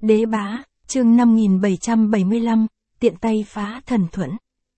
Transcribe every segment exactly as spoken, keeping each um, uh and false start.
Đế bá, chương năm nghìn bảy trăm bảy mươi lăm, tiện tay phá thần thuẫn.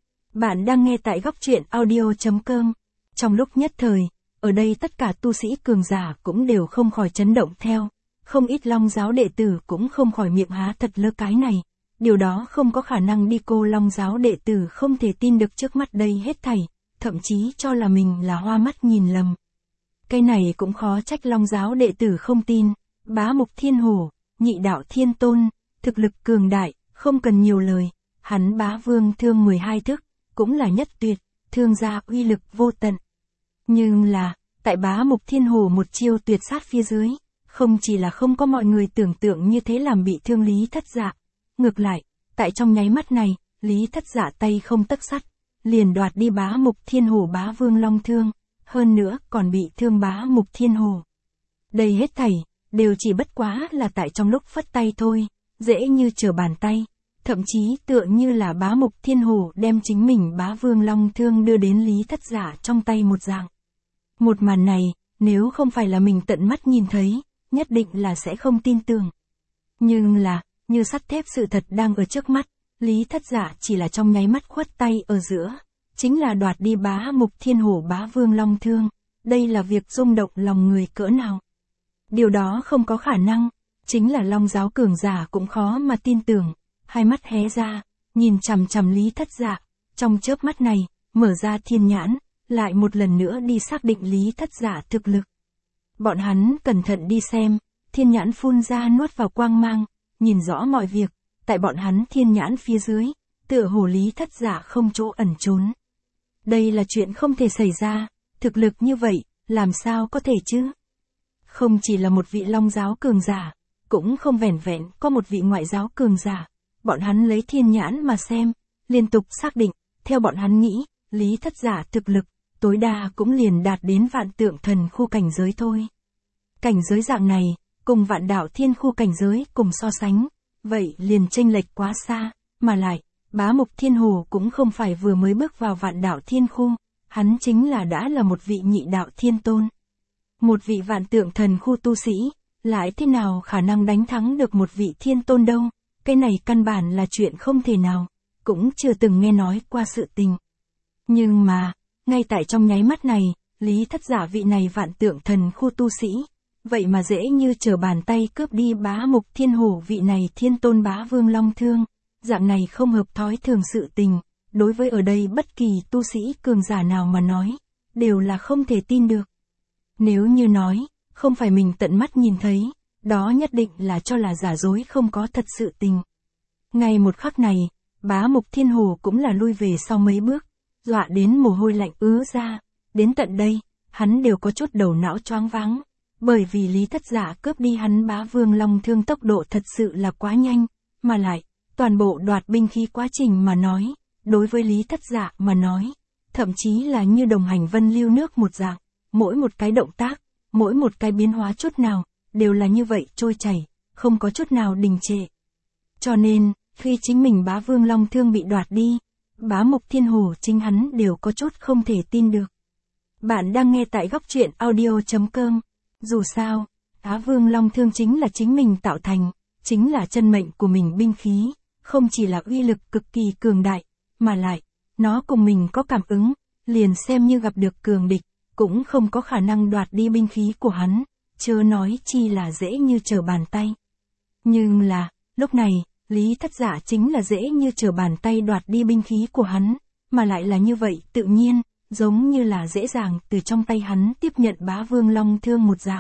Bạn đang nghe tại góc truyện audio chấm com. Trong lúc nhất thời, ở đây tất cả tu sĩ cường giả cũng đều không khỏi chấn động theo. Không ít Long giáo đệ tử cũng không khỏi miệng há thật lơ cái này. Điều đó không có khả năng đi, cô Long giáo đệ tử không thể tin được trước mắt đây hết thảy, thậm chí cho là mình là hoa mắt nhìn lầm. Cái này cũng khó trách Long giáo đệ tử không tin. Bá Mục Thiên Hổ, nhị đạo thiên tôn, thực lực cường đại, không cần nhiều lời, hắn bá vương thương mười hai thức, cũng là nhất tuyệt, thương gia uy lực vô tận. Nhưng là, tại Bá Mục Thiên Hổ một chiêu tuyệt sát phía dưới, không chỉ là không có mọi người tưởng tượng như thế làm bị thương Lý Thất Dạ. Ngược lại, tại trong nháy mắt này, Lý Thất Dạ tay không tấc sắt, liền đoạt đi Bá Mục Thiên Hổ bá vương long thương, hơn nữa còn bị thương Bá Mục Thiên Hổ. Đây hết thảy đều chỉ bất quá là tại trong lúc phất tay thôi, dễ như trở bàn tay, thậm chí tựa như là Bá Mục Thiên Hổ đem chính mình bá vương long thương đưa đến Lý Thất Dạ trong tay một dạng. Một màn này, nếu không phải là mình tận mắt nhìn thấy, nhất định là sẽ không tin tưởng. Nhưng là, như sắt thép sự thật đang ở trước mắt, Lý Thất Dạ chỉ là trong nháy mắt khuất tay ở giữa, chính là đoạt đi Bá Mục Thiên Hổ bá vương long thương, đây là việc rung động lòng người cỡ nào. Điều đó không có khả năng, chính là Long giáo cường giả cũng khó mà tin tưởng, hai mắt hé ra, nhìn chằm chằm Lý Thất Dạ, trong chớp mắt này, mở ra thiên nhãn, lại một lần nữa đi xác định Lý Thất Dạ thực lực. Bọn hắn cẩn thận đi xem, thiên nhãn phun ra nuốt vào quang mang, nhìn rõ mọi việc, tại bọn hắn thiên nhãn phía dưới, tựa hồ Lý Thất Dạ không chỗ ẩn trốn. Đây là chuyện không thể xảy ra, thực lực như vậy, làm sao có thể chứ? Không chỉ là một vị Long giáo cường giả, cũng không vẻn vẹn có một vị ngoại giáo cường giả, bọn hắn lấy thiên nhãn mà xem, liên tục xác định, theo bọn hắn nghĩ, Lý Thất Dạ thực lực, tối đa cũng liền đạt đến vạn tượng thần khu cảnh giới thôi. Cảnh giới dạng này, cùng vạn đạo thiên khu cảnh giới cùng so sánh, vậy liền chênh lệch quá xa, mà lại, Bá Mục Thiên Hổ cũng không phải vừa mới bước vào vạn đạo thiên khu, hắn chính là đã là một vị nhị đạo thiên tôn. Một vị vạn tượng thần khu tu sĩ, lại thế nào khả năng đánh thắng được một vị thiên tôn đâu, cái này căn bản là chuyện không thể nào, cũng chưa từng nghe nói qua sự tình. Nhưng mà, ngay tại trong nháy mắt này, Lý Thất Dạ vị này vạn tượng thần khu tu sĩ, vậy mà dễ như trở bàn tay cướp đi Bá Mục Thiên Hổ vị này thiên tôn bá vương long thương, dạng này không hợp thói thường sự tình, đối với ở đây bất kỳ tu sĩ cường giả nào mà nói, đều là không thể tin được. Nếu như nói, không phải mình tận mắt nhìn thấy, đó nhất định là cho là giả dối không có thật sự tình. Ngay một khắc này, Bá Mục Thiên Hổ cũng là lui về sau mấy bước, dọa đến mồ hôi lạnh ứa ra, đến tận đây, hắn đều có chút đầu não choáng váng, bởi vì Lý Thất Dạ cướp đi hắn bá vương long thương tốc độ thật sự là quá nhanh, mà lại, toàn bộ đoạt binh khí quá trình mà nói, đối với Lý Thất Dạ mà nói, thậm chí là như đồng hành vân lưu nước một dạng. Mỗi một cái động tác, mỗi một cái biến hóa chút nào, đều là như vậy trôi chảy, không có chút nào đình trệ. Cho nên, khi chính mình bá vương long thương bị đoạt đi, Bá Mục Thiên Hổ chính hắn đều có chút không thể tin được. Bạn đang nghe tại góc truyện audio chấm com. Dù sao, bá vương long thương chính là chính mình tạo thành, chính là chân mệnh của mình binh khí, không chỉ là uy lực cực kỳ cường đại, mà lại, nó cùng mình có cảm ứng, liền xem như gặp được cường địch, cũng không có khả năng đoạt đi binh khí của hắn, chớ nói chi là dễ như trở bàn tay. Nhưng là, lúc này, Lý Thất Dạ chính là dễ như trở bàn tay đoạt đi binh khí của hắn, mà lại là như vậy tự nhiên, giống như là dễ dàng từ trong tay hắn tiếp nhận bá vương long thương một dạng.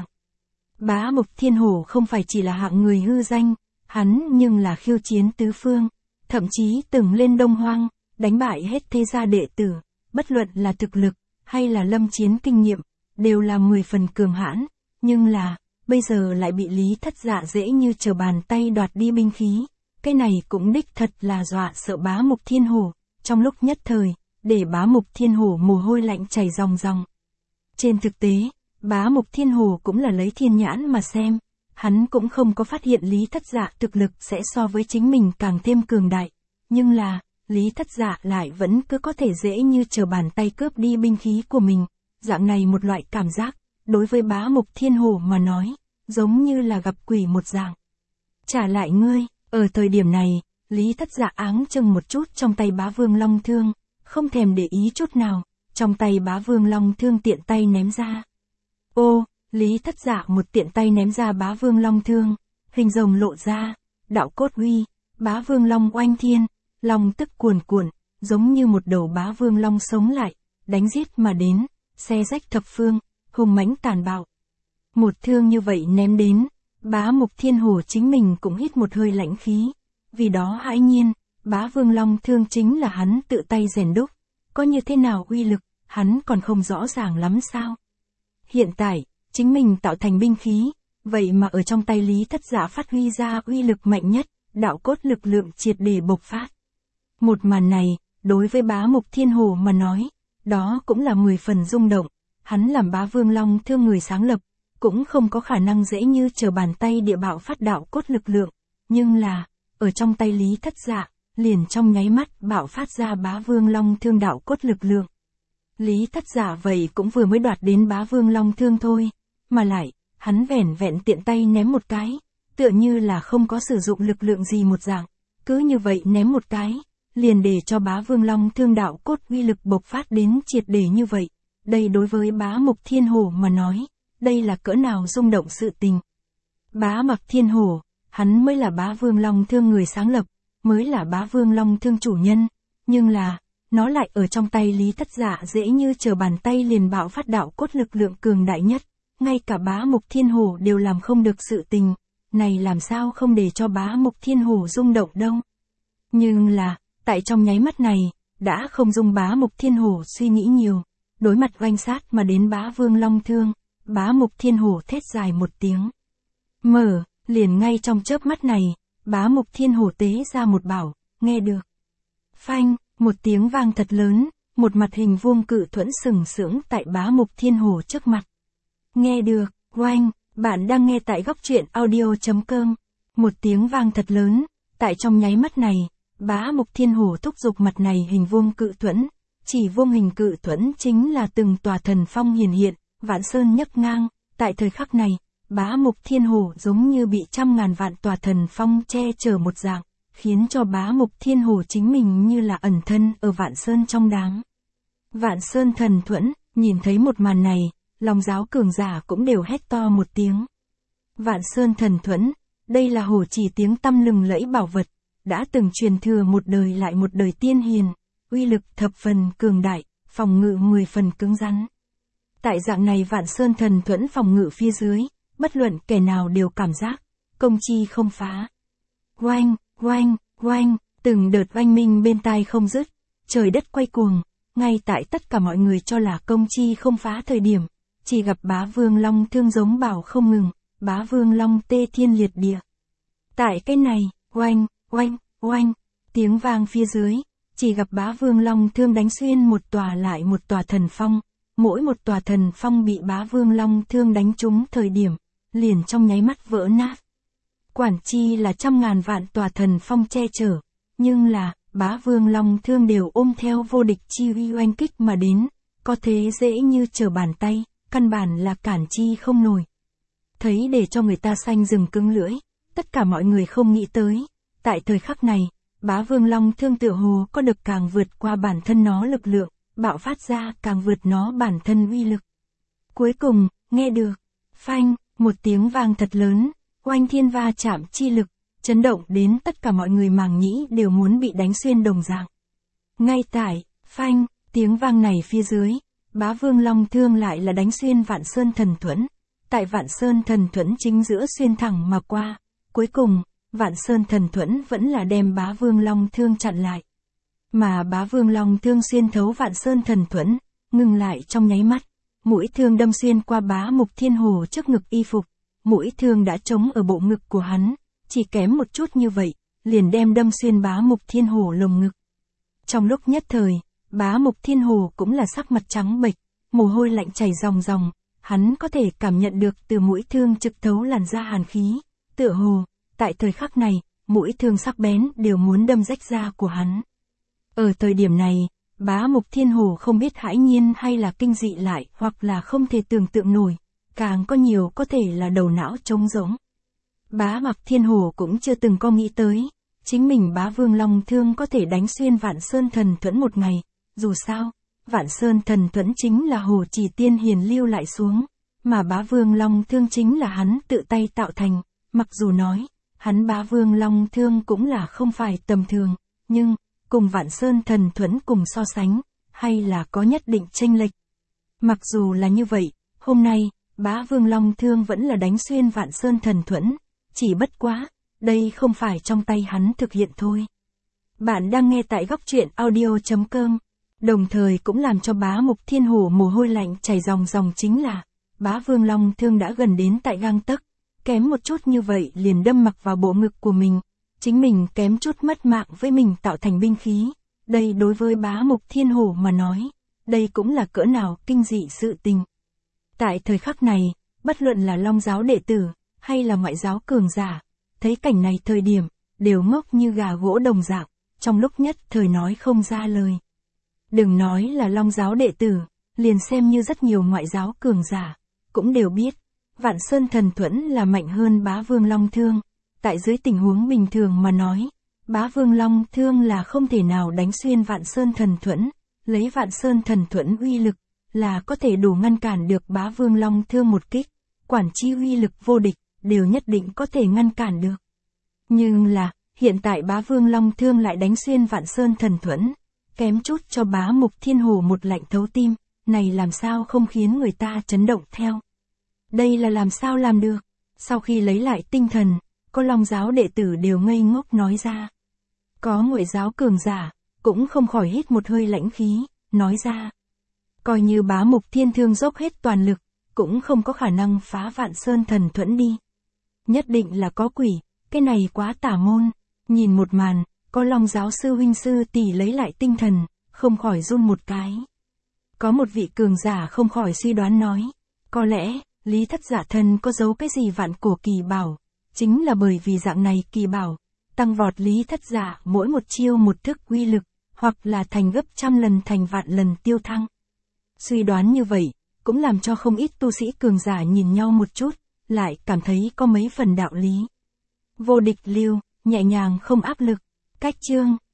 Bá Mục Thiên Hổ không phải chỉ là hạng người hư danh, hắn nhưng là khiêu chiến tứ phương, thậm chí từng lên Đông Hoang, đánh bại hết thế gia đệ tử, bất luận là thực lực, hay là lâm chiến kinh nghiệm, đều là mười phần cường hãn, nhưng là, bây giờ lại bị Lý Thất Dạ dễ như trở bàn tay đoạt đi binh khí, cái này cũng đích thật là dọa sợ Bá Mục Thiên Hổ, trong lúc nhất thời, để Bá Mục Thiên Hổ mồ hôi lạnh chảy ròng ròng. Trên thực tế, Bá Mục Thiên Hổ cũng là lấy thiên nhãn mà xem, hắn cũng không có phát hiện Lý Thất Dạ thực lực sẽ so với chính mình càng thêm cường đại, nhưng là, Lý Thất Dạ lại vẫn cứ có thể dễ như trở bàn tay cướp đi binh khí của mình, dạng này một loại cảm giác, đối với Bá Mục Thiên Hổ mà nói, giống như là gặp quỷ một dạng. trả lại ngươi. Ở thời điểm này, Lý Thất Dạ áng chừng một chút trong tay Bá Vương Long Thương, không thèm để ý chút nào, trong tay Bá Vương Long Thương tiện tay ném ra. Ô, Lý Thất Dạ một tiện tay ném ra Bá Vương Long Thương, hình rồng lộ ra, đạo cốt huy, Bá Vương Long oanh thiên, long tức cuồn cuộn, giống như một đầu Bá Vương Long sống lại, đánh giết mà đến, xé rách thập phương, hùng mãnh tàn bạo. Một thương như vậy ném đến, Bá Mục Thiên Hổ chính mình cũng hít một hơi lãnh khí, vì đó hãi nhiên, Bá Vương Long Thương chính là hắn tự tay rèn đúc, có như thế nào uy lực, hắn còn không rõ ràng lắm sao. Hiện tại, chính mình tạo thành binh khí, vậy mà ở trong tay Lý Thất Dạ phát huy ra uy lực mạnh nhất, đạo cốt lực lượng triệt để bộc phát. Một màn này, đối với Bá Mục Thiên Hổ mà nói, đó cũng là mười phần rung động, hắn làm Bá Vương Long Thương người sáng lập, cũng không có khả năng dễ như trở bàn tay địa bạo phát đạo cốt lực lượng, nhưng là, ở trong tay Lý Thất Dạ, liền trong nháy mắt bạo phát ra Bá Vương Long Thương đạo cốt lực lượng. Lý Thất Dạ vậy cũng vừa mới đoạt đến Bá Vương Long Thương thôi, mà lại, hắn vẻn vẹn tiện tay ném một cái, tựa như là không có sử dụng lực lượng gì một dạng, cứ như vậy ném một cái, liền để cho Bá Vương Long Thương đạo cốt uy lực bộc phát đến triệt để như vậy. Đây đối với Bá Mục Thiên Hổ mà nói, đây là cỡ nào rung động sự tình. Bá Mục Thiên Hổ, hắn mới là Bá Vương Long Thương người sáng lập, mới là Bá Vương Long Thương chủ nhân, nhưng là, nó lại ở trong tay Lý Thất Dạ dễ như trở bàn tay liền bạo phát đạo cốt lực lượng cường đại nhất, ngay cả Bá Mục Thiên Hổ đều làm không được sự tình, này làm sao không để cho Bá Mục Thiên Hổ rung động đâu. Nhưng là, tại trong nháy mắt này, đã không dung Bá Mục Thiên Hổ suy nghĩ nhiều, đối mặt oanh sát mà đến Bá Vương Long Thương, Bá Mục Thiên Hổ thét dài một tiếng. Mở, liền ngay trong chớp mắt này, Bá Mục Thiên Hổ tế ra một bảo, nghe được. Phanh, một tiếng vang thật lớn, một mặt hình vuông cự thuẫn sừng sững tại Bá Mục Thiên Hổ trước mặt. Nghe được, oanh, bạn đang nghe tại góc truyện audio chấm com. Một tiếng vang thật lớn, tại trong nháy mắt này, Bá Mục Thiên Hổ thúc giục mặt này hình vuông cự thuẫn, chỉ vuông hình cự thuẫn chính là từng tòa thần phong hiển hiện, vạn sơn nhấc ngang, tại thời khắc này, Bá Mục Thiên Hổ giống như bị trăm ngàn vạn tòa thần phong che chở một dạng, khiến cho Bá Mục Thiên Hổ chính mình như là ẩn thân ở vạn sơn trong đám. Vạn sơn thần thuẫn, nhìn thấy một màn này, lòng giáo cường giả cũng đều hét to một tiếng. Vạn sơn thần thuẫn, đây là hổ chỉ tiếng tăm lừng lẫy bảo vật, đã từng truyền thừa một đời lại một đời tiên hiền, uy lực thập phần cường đại, phòng ngự mười phần cứng rắn. Tại dạng này Vạn Sơn thần thuẫn phòng ngự phía dưới, bất luận kẻ nào đều cảm giác, công chi không phá. Oanh, oanh, oanh, từng đợt oanh minh bên tai không dứt, trời đất quay cuồng, ngay tại tất cả mọi người cho là công chi không phá thời điểm, chỉ gặp Bá Vương Long Thương giống bảo không ngừng, Bá Vương Long tê thiên liệt địa. Tại cái này, oanh, oanh, oanh, tiếng vang phía dưới, chỉ gặp Bá Vương Long Thương đánh xuyên một tòa lại một tòa thần phong, mỗi một tòa thần phong bị Bá Vương Long Thương đánh trúng thời điểm, liền trong nháy mắt vỡ nát. Quản chi là trăm ngàn vạn tòa thần phong che chở, nhưng là, Bá Vương Long Thương đều ôm theo vô địch chi uy oanh kích mà đến, có thế dễ như trở bàn tay, căn bản là cản chi không nổi. Thấy để cho người ta xanh rừng cứng lưỡi, tất cả mọi người không nghĩ tới, tại thời khắc này, Bá Vương Long Thương tựa hồ có được càng vượt qua bản thân nó lực lượng, bạo phát ra càng vượt nó bản thân uy lực. Cuối cùng, nghe được, phanh, một tiếng vang thật lớn, oanh thiên va chạm chi lực, chấn động đến tất cả mọi người màng nhĩ đều muốn bị đánh xuyên đồng dạng. Ngay tại, phanh, tiếng vang này phía dưới, Bá Vương Long Thương lại là đánh xuyên Vạn Sơn thần thuẫn, tại Vạn Sơn thần thuẫn chính giữa xuyên thẳng mà qua, cuối cùng, Vạn Sơn thần thuẫn vẫn là đem Bá Vương Long Thương chặn lại. Mà Bá Vương Long Thương xuyên thấu Vạn Sơn thần thuẫn, ngừng lại trong nháy mắt, mũi thương đâm xuyên qua Bá Mục Thiên Hổ trước ngực y phục, mũi thương đã trống ở bộ ngực của hắn, chỉ kém một chút như vậy, liền đem đâm xuyên Bá Mục Thiên Hổ lồng ngực. Trong lúc nhất thời, Bá Mục Thiên Hổ cũng là sắc mặt trắng bệch, mồ hôi lạnh chảy ròng ròng, hắn có thể cảm nhận được từ mũi thương trực thấu làn da hàn khí, tựa hồ, tại thời khắc này, mũi thương sắc bén đều muốn đâm rách da của hắn. Ở thời điểm này, Bá Mục Thiên Hổ không biết hãi nhiên hay là kinh dị lại hoặc là không thể tưởng tượng nổi, càng có nhiều có thể là đầu não trống rỗng. Bá Mạc Thiên Hổ cũng chưa từng có nghĩ tới, chính mình Bá Vương Long Thương có thể đánh xuyên Vạn Sơn Thần Thuẫn một ngày, dù sao, Vạn Sơn Thần Thuẫn chính là Hồ Trì Tiên Hiền lưu lại xuống, mà Bá Vương Long Thương chính là hắn tự tay tạo thành, mặc dù nói, hắn Bá Vương Long Thương cũng là không phải tầm thường, nhưng, cùng Vạn Sơn Thần Thuẫn cùng so sánh, hay là có nhất định chênh lệch. Mặc dù là như vậy, hôm nay, Bá Vương Long Thương vẫn là đánh xuyên Vạn Sơn Thần Thuẫn, chỉ bất quá, đây không phải trong tay hắn thực hiện thôi. Bạn đang nghe tại góc truyện audio chấm com, đồng thời cũng làm cho Bá Mục Thiên Hổ mồ hôi lạnh chảy ròng ròng chính là, Bá Vương Long Thương đã gần đến tại gang tấc, kém một chút như vậy liền đâm mặc vào bộ ngực của mình, chính mình kém chút mất mạng với mình tạo thành binh khí, đây đối với Bá Mục Thiên Hổ mà nói, đây cũng là cỡ nào kinh dị sự tình. Tại thời khắc này, bất luận là Long giáo đệ tử, hay là ngoại giáo cường giả, thấy cảnh này thời điểm, đều ngốc như gà gỗ đồng dạng, trong lúc nhất thời nói không ra lời. Đừng nói là Long giáo đệ tử, liền xem như rất nhiều ngoại giáo cường giả, cũng đều biết, Vạn Sơn Thần Thuẫn là mạnh hơn Bá Vương Long Thương, tại dưới tình huống bình thường mà nói, Bá Vương Long Thương là không thể nào đánh xuyên Vạn Sơn Thần Thuẫn, lấy Vạn Sơn Thần Thuẫn uy lực, là có thể đủ ngăn cản được Bá Vương Long Thương một kích, quản chi uy lực vô địch, đều nhất định có thể ngăn cản được. Nhưng là, hiện tại Bá Vương Long Thương lại đánh xuyên Vạn Sơn Thần Thuẫn, kém chút cho Bá Mục Thiên Hổ một lạnh thấu tim, này làm sao không khiến người ta chấn động theo. Đây là làm sao làm được? Sau khi lấy lại tinh thần, có Long giáo đệ tử đều ngây ngốc nói ra. Có ngoại giáo cường giả, cũng không khỏi hít một hơi lãnh khí, nói ra. Coi như Bá Mục Thiên Thương dốc hết toàn lực, cũng không có khả năng phá Vạn Sơn Thần Thuẫn đi. Nhất định là có quỷ, cái này quá tà môn. Nhìn một màn, có Long giáo sư huynh sư tỷ lấy lại tinh thần, không khỏi run một cái. Có một vị cường giả không khỏi suy đoán nói, có lẽ, Lý Thất Giả thân có giấu cái gì vạn cổ kỳ bảo, chính là bởi vì dạng này kỳ bảo, tăng vọt Lý Thất Giả mỗi một chiêu một thức uy lực, hoặc là thành gấp trăm lần thành vạn lần tiêu thăng. Suy đoán như vậy, cũng làm cho không ít tu sĩ cường giả nhìn nhau một chút, lại cảm thấy có mấy phần đạo lý. Vô địch lưu, nhẹ nhàng không áp lực, cách chương.